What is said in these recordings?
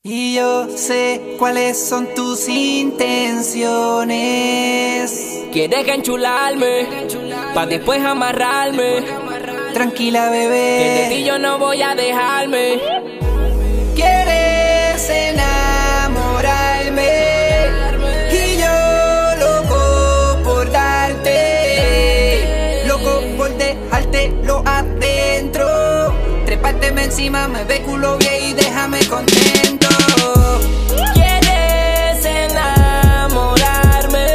Y yo sé cuáles son tus intenciones. Quieres enchularme, pa' después amarrarme. Tranquila, bebé, que de ti yo no voy a dejarme. Quieres enamorarme y yo loco por darte, loco por dejártelo adentro. Trepárteme encima, me ve culo bien y déjame contento. Quieres enamorarme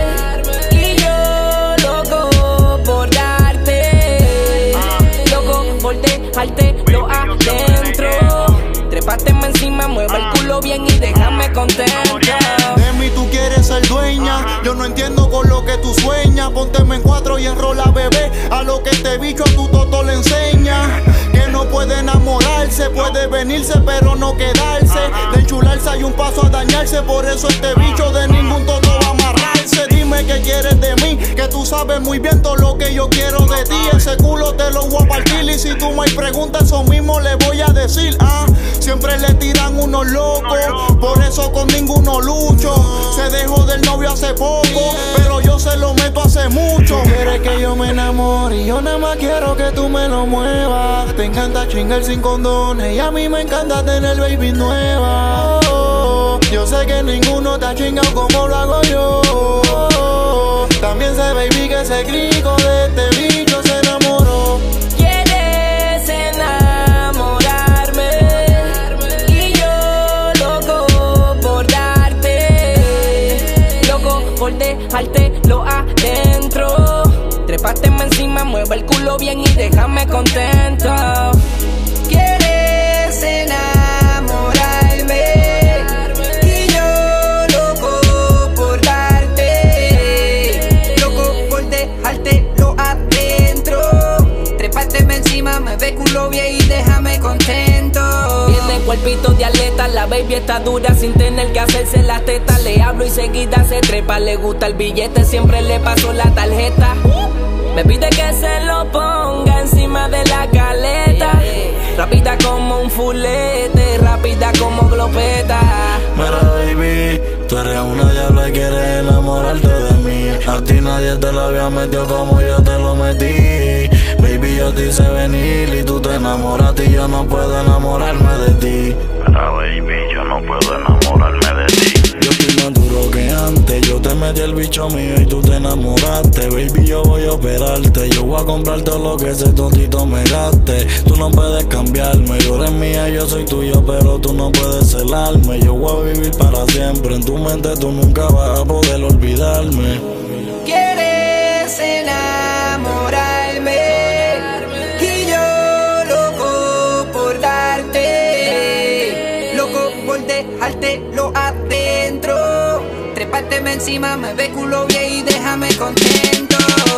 y yo loco por darte, loco por dejártelo adentro. Trepárteme encima, mueve el culo bien y déjame contento. De mí tú quieres ser dueña, yo no entiendo con lo que tú sueñas. Pónteme en cuatro y enrola, bebé, a lo que este bicho a tu toto le enseña. Que no puede enamorarse, puede venirse pero no quedarse. De enchularse hay un paso a dañarse, por eso este bicho de ningún toto va a amarrarse. Dime qué quieres de mí, que tú sabes muy bien todo lo que yo quiero de ti. Ese culo te lo voy a partir y si tú me preguntas eso mismo le voy a decir. Siempre le tiran unos locos, por eso con ninguno lucho. Se dejó del novio hace poco, pero yo se lo meto hace mucho. Quieres que yo me enamore y yo nada más quiero que tú me lo muevas. Te encanta chingar sin condones y a mí me encanta tener baby nueva. Yo sé que ninguno te ha chingado como lo hago yo. También sé, baby, que ese crico de este bicho se enamoró. Quieres enamorarme y yo loco por darte, loco por dejártelo adentro. Trepárteme encima, mueve el culo bien y déjame contento. Quieres enamorarme y yo loco por darte, loco por dejártelo adentro. Trepárteme encima, me ve culo bien y déjame contento. Tiene cuerpito de atleta, la baby está dura sin tener que hacerse las tetas. Le hablo y seguida se trepa, le gusta el billete, siempre le paso la tarjeta. Me pide que se lo ponga encima de la caleta. Rápida como un fulete, rápida como glopeta. Mira, baby, tú eres una diabla y quieres enamorarte de mí. A ti nadie te lo había metido como yo te lo metí. Baby, yo te hice venir y tú te enamoraste y yo no puedo enamorarme de ti. Mira, baby, yo no puedo enamorarme de ti. Yo estoy más duro que antes, yo te metí el bicho mío y tú te enamoraste. Baby, yo voy a operarte, yo voy a comprar todo lo que ese tontito me gaste. Tú no puedes cambiarme, yo eres mía, yo soy tuyo, pero tú no puedes celarme. Yo voy a vivir para siempre, en tu mente tú nunca vas a poder olvidarme. Quieres enamorarme y yo loco por darte, loco por dejártelo adentro. Trepárteme encima, me ve culo bien y déjame contento.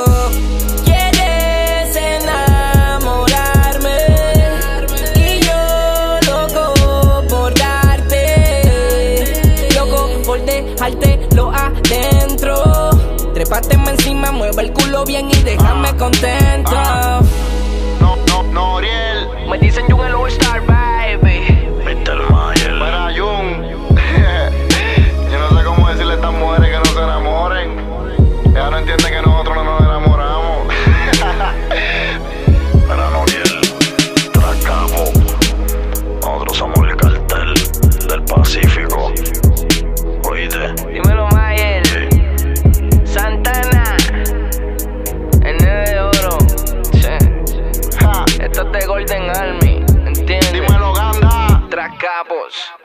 Quieres enamorarme y yo loco por darte, loco por dejártelo adentro. Trepárteme encima, mueve el culo bien y déjame contento. No, Oriel. Me dicen Jun el All-Star, baby. Mr. Mayer. Para Jun. Yo no sé cómo decirle a estas mujeres que no se enamoren. Ella no entiende que nosotros no nos enamoramos. Mira, Noriel, Tracabo. Nosotros somos el cartel del Pacífico. Oíste. Dímelo, Mayer. Sí. Santana, el 9 de oro. Esto es de Golden Army, ¿entiendes? Dímelo, Ganda. Tracapos.